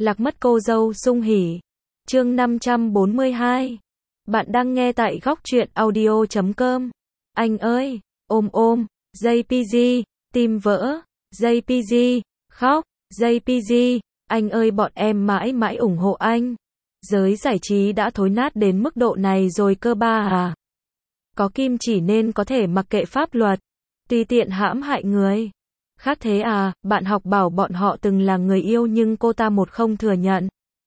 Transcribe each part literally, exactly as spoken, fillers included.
Lạc mất cô dâu sung hỉ. Chương năm trăm bốn mươi hai. Bạn đang nghe tại góc truyện audio chấm com. Anh ơi, ôm ôm, gi pê giê, tim vỡ, gi pê giê, khóc, gi pê giê, anh ơi bọn em mãi mãi ủng hộ anh. Giới giải trí đã thối nát đến mức độ này rồi cơ ba à. Có kim chỉ nên có thể mặc kệ pháp luật, tùy tiện hãm hại người. Khác thế à, bạn học bảo bọn họ từng là người yêu nhưng cô ta một không thừa nhận.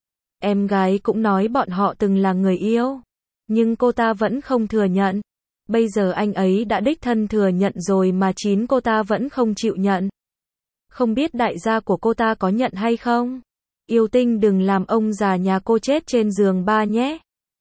Em gái cũng nói bọn họ từng là người yêu, nhưng cô ta vẫn không thừa nhận. Bây giờ anh ấy đã đích thân thừa nhận rồi mà chín cô ta vẫn không chịu nhận. Không biết đại gia của cô ta có nhận hay không? Yêu tinh đừng làm ông già nhà cô chết trên giường ba nhé.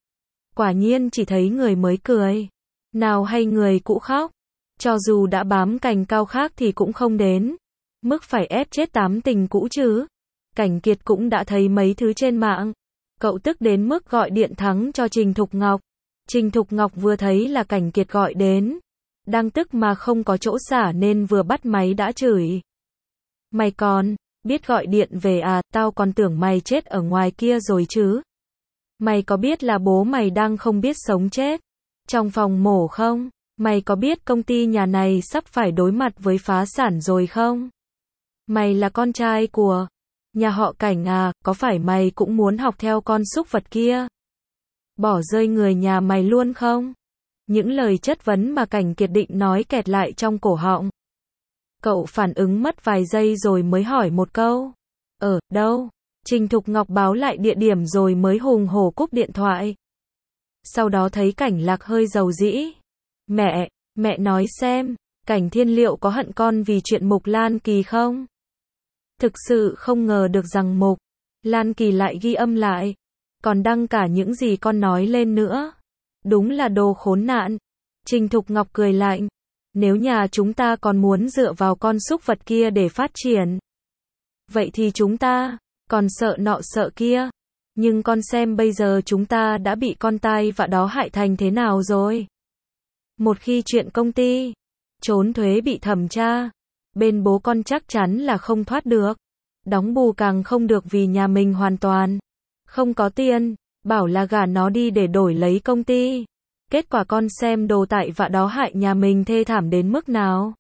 Quả nhiên chỉ thấy người mới cười, nào hay người cũ khóc. Cho dù đã bám cành cao khác thì cũng không đến mức phải ép chết tám tình cũ chứ. Cảnh Kiệt cũng đã thấy mấy thứ trên mạng. Cậu tức đến mức gọi điện thắng cho Trình Thục Ngọc. Trình Thục Ngọc vừa thấy là Cảnh Kiệt gọi đến, đang tức mà không có chỗ xả nên vừa bắt máy đã chửi. Mày còn biết gọi điện về à, tao còn tưởng mày chết ở ngoài kia rồi chứ. Mày có biết là bố mày đang không biết sống chết trong phòng mổ không? Mày có biết công ty nhà này sắp phải đối mặt với phá sản rồi không? Mày là con trai của nhà họ Cảnh à, có phải mày cũng muốn học theo con súc vật kia? Bỏ rơi người nhà mày luôn không? Những lời chất vấn mà Cảnh Kiệt định nói kẹt lại trong cổ họng. Cậu phản ứng mất vài giây rồi mới hỏi một câu. Ở đâu? Trình Thục Ngọc báo lại địa điểm rồi mới hùng hổ cúp điện thoại. Sau đó thấy Cảnh Lạc hơi dầu dĩ. Mẹ, mẹ nói xem, Cảnh Thiên liệu có hận con vì chuyện Mục Lan Kỳ không? Thực sự không ngờ được rằng Mục Lan Kỳ lại ghi âm lại, còn đăng cả những gì con nói lên nữa. Đúng là đồ khốn nạn. Trình Thục Ngọc cười lạnh. Nếu nhà chúng ta còn muốn dựa vào con súc vật kia để phát triển, vậy thì chúng ta còn sợ nọ sợ kia. Nhưng con xem bây giờ chúng ta đã bị con tai vạ đó hại thành thế nào rồi. Một khi chuyện công ty trốn thuế bị thẩm tra, bên bố con chắc chắn là không thoát được. Đóng bù càng không được vì nhà mình hoàn toàn không có tiền, bảo là gả nó đi để đổi lấy công ty. Kết quả con xem đồ tại vạ đó hại nhà mình thê thảm đến mức nào.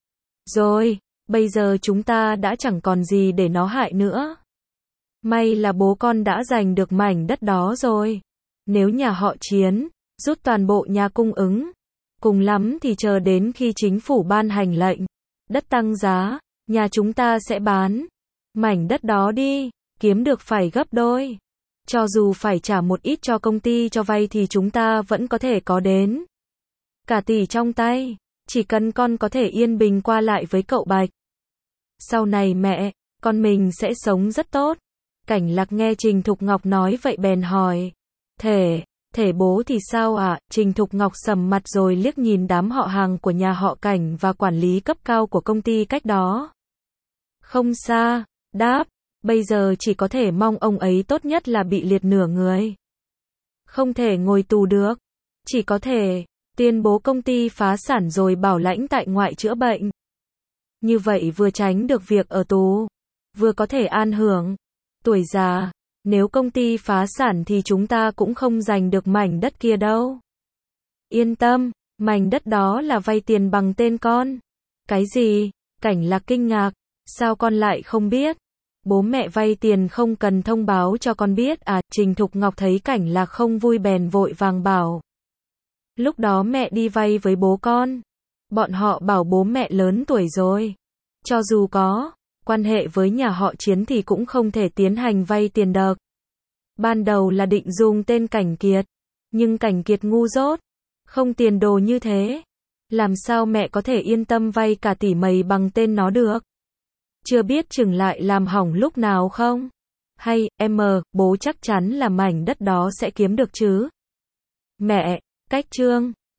Rồi, bây giờ chúng ta đã chẳng còn gì để nó hại nữa. May là bố con đã giành được mảnh đất đó rồi. Nếu nhà họ Chiến rút toàn bộ nhà cung ứng, cùng lắm thì chờ đến khi chính phủ ban hành lệnh đất tăng giá, nhà chúng ta sẽ bán mảnh đất đó đi, kiếm được phải gấp đôi. Cho dù phải trả một ít cho công ty cho vay thì chúng ta vẫn có thể có đến cả tỷ trong tay, chỉ cần con có thể yên bình qua lại với cậu Bạch. Sau này mẹ, con mình sẽ sống rất tốt. Cảnh Lạc nghe Trình Thục Ngọc nói vậy bèn hỏi. Thể, thể bố thì sao ạ? À? Trình Thục Ngọc sầm mặt rồi liếc nhìn đám họ hàng của nhà họ Cảnh và quản lý cấp cao của công ty cách đó không xa, đáp. Bây giờ chỉ có thể mong ông ấy tốt nhất là bị liệt nửa người. Không thể ngồi tù được. Chỉ có thể tuyên bố công ty phá sản rồi bảo lãnh tại ngoại chữa bệnh. Như vậy vừa tránh được việc ở tù, vừa có thể an hưởng tuổi già. Nếu công ty phá sản thì chúng ta cũng không giành được mảnh đất kia đâu. Yên tâm, mảnh đất đó là vay tiền bằng tên con. Cái gì? Cảnh Lạc kinh ngạc. Sao con lại không biết? Bố mẹ vay tiền không cần thông báo cho con biết à? Trình Thục Ngọc thấy Cảnh Lạc không vui bèn vội vàng bảo. Lúc đó mẹ đi vay với bố con. Bọn họ bảo bố mẹ lớn tuổi rồi. Cho dù có quan hệ với nhà họ Chiến thì cũng không thể tiến hành vay tiền được. Ban đầu là định dùng tên Cảnh Kiệt. Nhưng Cảnh Kiệt ngu dốt. Không tiền đồ như thế. Làm sao mẹ có thể yên tâm vay cả tỷ mày bằng tên nó được? Chưa biết chừng lại làm hỏng lúc nào không? Hay, em, bố chắc chắn là mảnh đất đó sẽ kiếm được chứ? Mẹ, cách trương.